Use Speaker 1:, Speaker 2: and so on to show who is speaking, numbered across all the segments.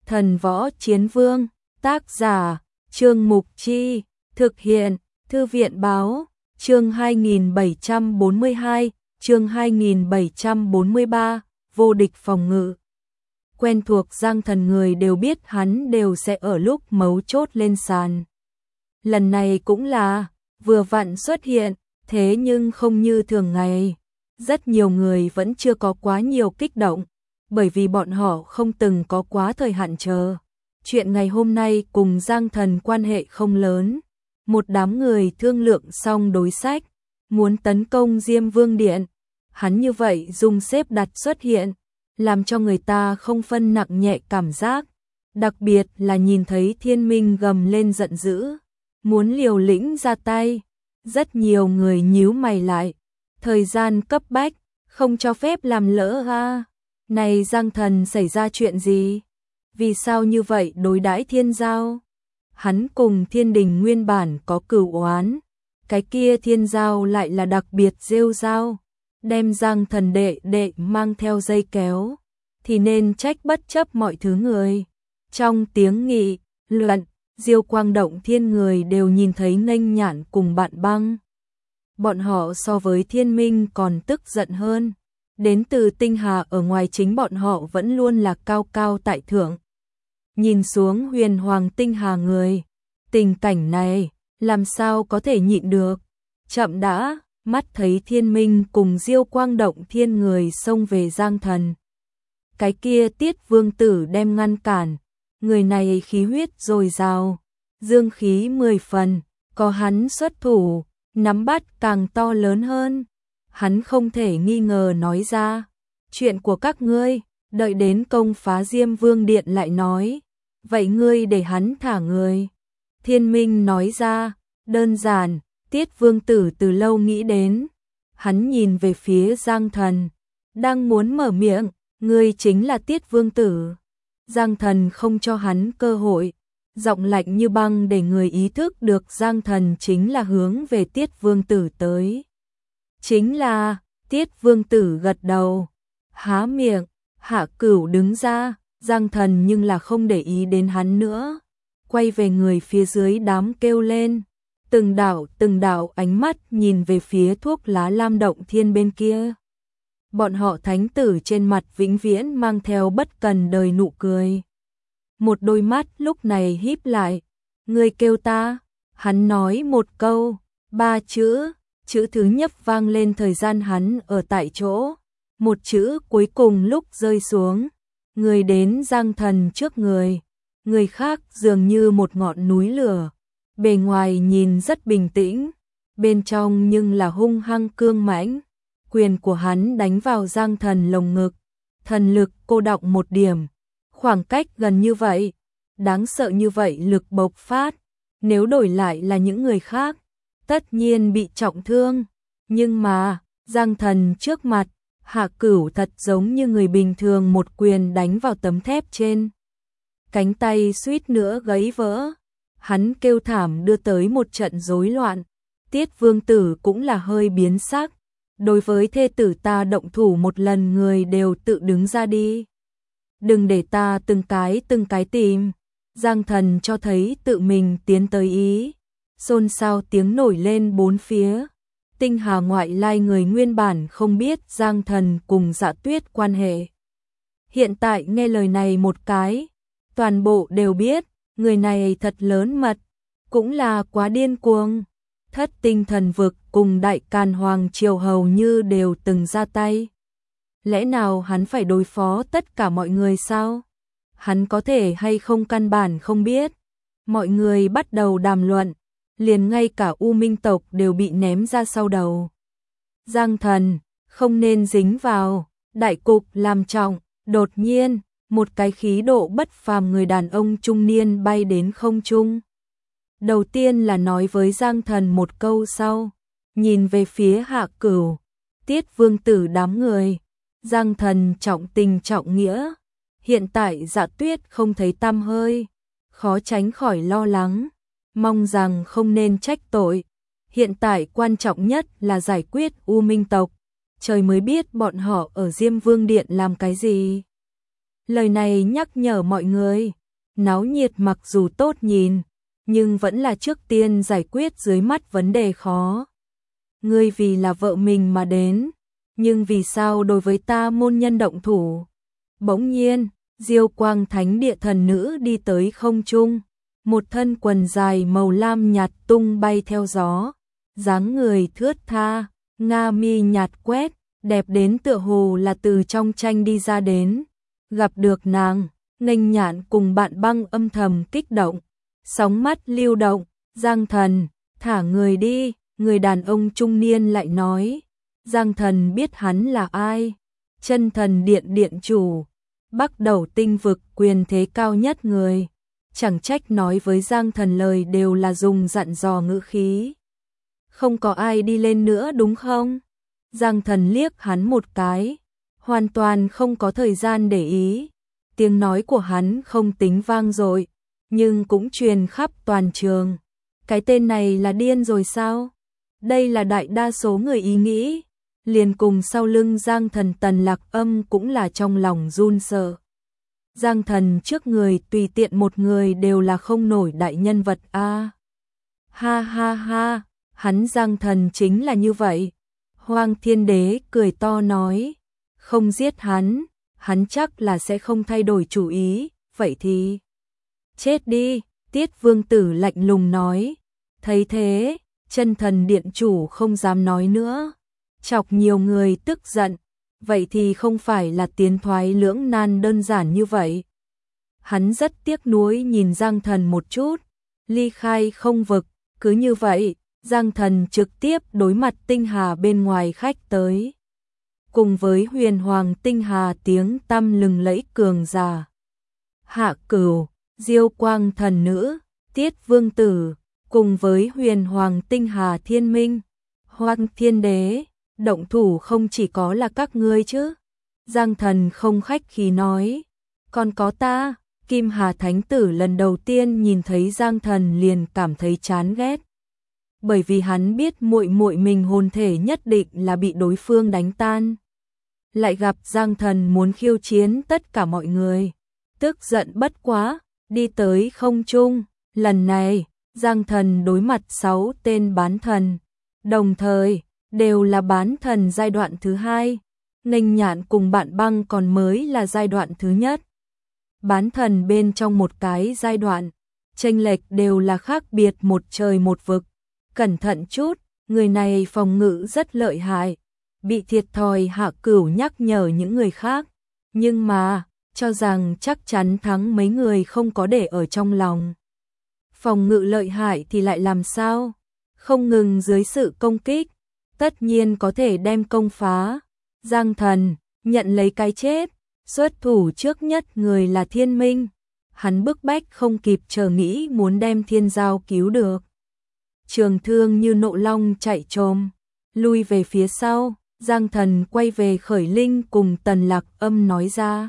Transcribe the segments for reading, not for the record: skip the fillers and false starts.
Speaker 1: Thần Võ Chiến Vương, tác giả, Trương Mục Chi, thực hiện, Thư viện Báo, chương 2742, chương 2743, vô địch phòng ngự. Quen thuộc Giang Thần người đều biết hắn đều sẽ ở lúc mấu chốt lên sàn. Lần này cũng là, vừa vặn xuất hiện, thế nhưng không như thường ngày. Rất nhiều người vẫn chưa có quá nhiều kích động, bởi vì bọn họ không từng có quá thời hạn chờ. Chuyện ngày hôm nay cùng Giang Thần quan hệ không lớn. Một đám người thương lượng xong đối sách, muốn tấn công Diêm Vương Điện. Hắn như vậy dùng xếp đặt xuất hiện, làm cho người ta không phân nặng nhẹ cảm giác. Đặc biệt là nhìn thấy Thiên Minh gầm lên giận dữ, muốn liều lĩnh ra tay. Rất nhiều người nhíu mày lại. Thời gian cấp bách, không cho phép làm lỡ ha. Này Giang Thần xảy ra chuyện gì? Vì sao như vậy đối đãi Thiên Giao? Hắn cùng Thiên Đình nguyên bản có cửu oán, cái kia Thiên Giao lại là đặc biệt rêu rao, đem Giang Thần đệ đệ mang theo dây kéo, thì nên trách bất chấp mọi thứ người. Trong tiếng nghị luận, Diêu Quang Động Thiên người đều nhìn thấy Nghênh Nhạn cùng Bạn Băng. Bọn họ so với Thiên Minh còn tức giận hơn. Đến từ tinh hà ở ngoài chính bọn họ vẫn luôn là cao cao tại thượng. Nhìn xuống huyền hoàng tinh hà người. Tình cảnh này, làm sao có thể nhịn được. Chậm đã, mắt thấy Thiên Minh cùng Diêu Quang Động Thiên người xông về Giang Thần. Cái kia Tiết Vương Tử đem ngăn cản. Người này khí huyết dồi dào, dương khí 10 phần, có hắn xuất thủ, nắm bắt càng to lớn hơn. Hắn không thể nghi ngờ nói ra, chuyện của các ngươi, đợi đến công phá Diêm Vương Điện lại nói, vậy ngươi để hắn thả người. Thiên Minh nói ra, đơn giản, Tiết Vương Tử từ lâu nghĩ đến. Hắn nhìn về phía Giang Thần, đang muốn mở miệng, ngươi chính là Tiết Vương Tử. Giang Thần không cho hắn cơ hội, giọng lạnh như băng để người ý thức được Giang Thần chính là hướng về Tiết Vương Tử tới. Chính là, Tiết Vương Tử gật đầu, há miệng, Hạ Cửu đứng ra, Giang Thần nhưng là không để ý đến hắn nữa. Quay về người phía dưới đám kêu lên, từng đạo ánh mắt nhìn về phía thuốc lá lam động thiên bên kia. Bọn họ thánh tử trên mặt vĩnh viễn mang theo bất cần đời nụ cười. Một đôi mắt lúc này híp lại, ngươi kêu ta, hắn nói một câu, 3 chữ. Chữ thứ nhất vang lên thời gian hắn ở tại chỗ. Một chữ cuối cùng lúc rơi xuống. Người đến Giang Thần trước người. Người khác dường như một ngọn núi lửa. Bề ngoài nhìn rất bình tĩnh. Bên trong nhưng là hung hăng cương mãnh. Quyền của hắn đánh vào Giang Thần lồng ngực. Thần lực cô đọng một điểm. Khoảng cách gần như vậy. Đáng sợ như vậy lực bộc phát. Nếu đổi lại là những người khác, tất nhiên bị trọng thương, nhưng mà, Giang Thần trước mặt, Hạ Cửu thật giống như người bình thường một quyền đánh vào tấm thép trên. Cánh tay suýt nữa gãy vỡ, hắn kêu thảm đưa tới một trận rối loạn. Tiết Vương Tử cũng là hơi biến sắc, đối với thê tử ta động thủ một lần người đều tự đứng ra đi. Đừng để ta từng cái tìm, Giang Thần cho thấy tự mình tiến tới ý. Xôn xao tiếng nổi lên bốn phía. Tinh hà ngoại lai người nguyên bản không biết Giang Thần cùng Dạ Tuyết quan hệ. Hiện tại nghe lời này một cái, toàn bộ đều biết, người này thật lớn mật, cũng là quá điên cuồng. Thất Tinh Thần Vực cùng Đại Càn Hoàng Triều hầu như đều từng ra tay. Lẽ nào hắn phải đối phó tất cả mọi người sao? Hắn có thể hay không căn bản không biết. Mọi người bắt đầu đàm luận. Liền ngay cả U Minh tộc đều bị ném ra sau đầu. Giang Thần, không nên dính vào, đại cục làm trọng. Đột nhiên, một cái khí độ bất phàm người đàn ông trung niên bay đến không trung. Đầu tiên là nói với Giang Thần một câu sau, nhìn về phía Hạ Cửu, Tiết Vương Tử đám người. Giang Thần trọng tình trọng nghĩa, hiện tại Dạ Tuyết không thấy tăm hơi, khó tránh khỏi lo lắng. Mong rằng không nên trách tội. Hiện tại quan trọng nhất là giải quyết U Minh tộc. Trời mới biết bọn họ ở Diêm Vương Điện làm cái gì. Lời này nhắc nhở mọi người, náo nhiệt mặc dù tốt nhìn, nhưng vẫn là trước tiên giải quyết dưới mắt vấn đề khó. Ngươi vì là vợ mình mà đến, nhưng vì sao đối với ta môn nhân động thủ? Bỗng nhiên, Diêu Quang Thánh Địa thần nữ đi tới không trung, một thân quần dài màu lam nhạt tung bay theo gió, dáng người thướt tha, nga mi nhạt quét, đẹp đến tựa hồ là từ trong tranh đi ra đến. Gặp được nàng, Nghênh Nhạn cùng bạn Băng âm thầm kích động, sóng mắt lưu động, Giang Thần, thả người đi, người đàn ông trung niên lại nói. Giang Thần biết hắn là ai, Chân Thần Điện điện chủ, Bắc Đầu tinh vực quyền thế cao nhất người, chẳng trách nói với Giang Thần lời đều là dùng dặn dò ngữ khí. Không có ai đi lên nữa đúng không? Giang Thần liếc hắn một cái, hoàn toàn không có thời gian để ý. Tiếng nói của hắn không tính vang dội, nhưng cũng truyền khắp toàn trường. Cái tên này là điên rồi sao? Đây là đại đa số người ý nghĩ. Liền cùng sau lưng Giang Thần Tần Lạc Âm cũng là trong lòng run sợ. Giang Thần trước người tùy tiện một người đều là không nổi đại nhân vật a. Ha ha ha, hắn Giang Thần chính là như vậy. Hoang Thiên Đế cười to nói, không giết hắn chắc là sẽ không thay đổi chủ ý, vậy thì chết đi. Tiết Vương Tử lạnh lùng nói. Thấy thế, Chân Thần Điện chủ không dám nói nữa, chọc nhiều người tức giận, vậy thì không phải là tiến thoái lưỡng nan đơn giản như vậy. Hắn rất tiếc nuối nhìn Giang Thần một chút, ly khai không vực, cứ như vậy, Giang Thần trực tiếp đối mặt Tinh Hà bên ngoài khách tới. Cùng với Huyền Hoàng Tinh Hà tiếng tăm lừng lẫy cường giả. Hạ Cửu, Diêu Quang thần nữ, Tiết Vương Tử, cùng với Huyền Hoàng Tinh Hà Thiên Minh, Hoang Thiên Đế, động thủ không chỉ có là các ngươi chứ. Giang Thần không khách khí nói, còn có ta. Kim Hà Thánh Tử lần đầu tiên nhìn thấy Giang Thần liền cảm thấy chán ghét. Bởi vì hắn biết muội muội mình hồn thể nhất định là bị đối phương đánh tan. Lại gặp Giang Thần muốn khiêu chiến tất cả mọi người, tức giận bất quá, đi tới không trung. Lần này, Giang Thần đối mặt 6 tên bán thần, đồng thời đều là bán thần giai đoạn thứ 2. Nghênh Nhạn cùng bạn Băng còn mới là giai đoạn thứ nhất. Bán thần bên trong một cái giai đoạn, chênh lệch đều là khác biệt một trời một vực. Cẩn thận chút, người này phòng ngự rất lợi hại. Bị thiệt thòi Hạ Cửu nhắc nhở những người khác, nhưng mà cho rằng chắc chắn thắng mấy người không có để ở trong lòng. Phòng ngự lợi hại thì lại làm sao? Không ngừng dưới sự công kích, tất nhiên có thể đem công phá. Giang Thần nhận lấy cái chết, xuất thủ trước nhất người là Thiên Minh. Hắn bức bách không kịp chờ nghĩ muốn đem Thiên Giao cứu được. Trường Thương như nộ long chạy trồm, lui về phía sau. Giang Thần quay về Khởi Linh cùng Tần Lạc Âm nói ra.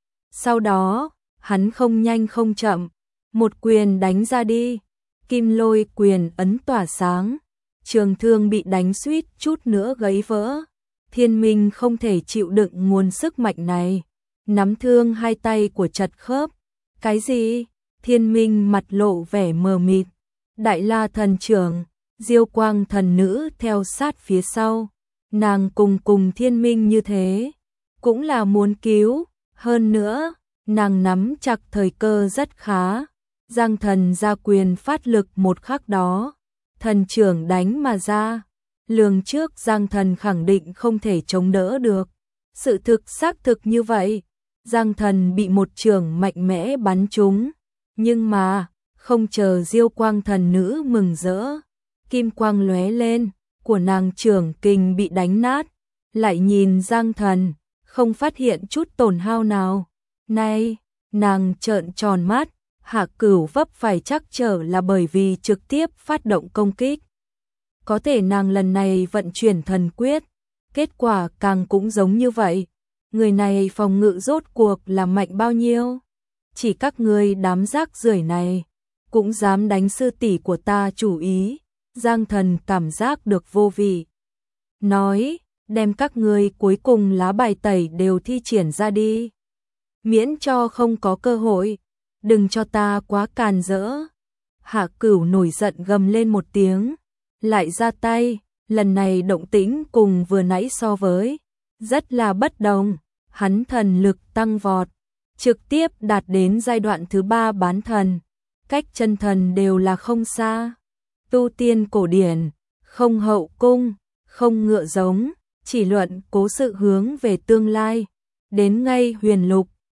Speaker 1: Sau đó, hắn không nhanh không chậm, một quyền đánh ra đi. Kim Lôi quyền ấn tỏa sáng, Trường Thương bị đánh suýt chút nữa gãy vỡ. Thiên Minh không thể chịu đựng nguồn sức mạnh này, nắm thương hai tay của chật khớp. Cái gì? Thiên Minh mặt lộ vẻ mờ mịt. Đại La thần trưởng, Diêu Quang thần nữ theo sát phía sau. Nàng cùng Thiên Minh như thế, cũng là muốn cứu, hơn nữa, nàng nắm chặt thời cơ rất khá. Giang Thần ra quyền phát lực một khắc đó, thần trưởng đánh mà ra. Lường trước Giang Thần khẳng định không thể chống đỡ được. Sự thực xác thực như vậy, Giang Thần bị một trưởng mạnh mẽ bắn trúng, nhưng mà không chờ Diêu Quang thần nữ mừng rỡ, kim quang lóe lên, của nàng trưởng kình bị đánh nát, lại nhìn Giang Thần, không phát hiện chút tổn hao nào. Này, nàng trợn tròn mắt, Hạ Cửu vấp phải trắc trở là bởi vì trực tiếp phát động công kích. Có thể nàng lần này vận chuyển thần quyết, kết quả càng cũng giống như vậy. Người này phòng ngự rốt cuộc là mạnh bao nhiêu? Chỉ các ngươi đám rác rưởi này cũng dám đánh sư tỷ của ta chủ ý. Giang Thần cảm giác được vô vị, nói, đem các ngươi cuối cùng lá bài tẩy đều thi triển ra đi. miễn cho không có cơ hội, đừng cho ta quá càn rỡ. Hạ Cửu nổi giận gầm lên một tiếng, lại ra tay, lần này động tĩnh cùng vừa nãy so với, rất là bất đồng, hắn thần lực tăng vọt, trực tiếp đạt đến giai đoạn thứ 3 bán thần, cách chân thần đều là không xa. Tu tiên cổ điển, không hậu cung, không ngựa giống, chỉ luận cố sự hướng về tương lai, đến ngay huyền lục,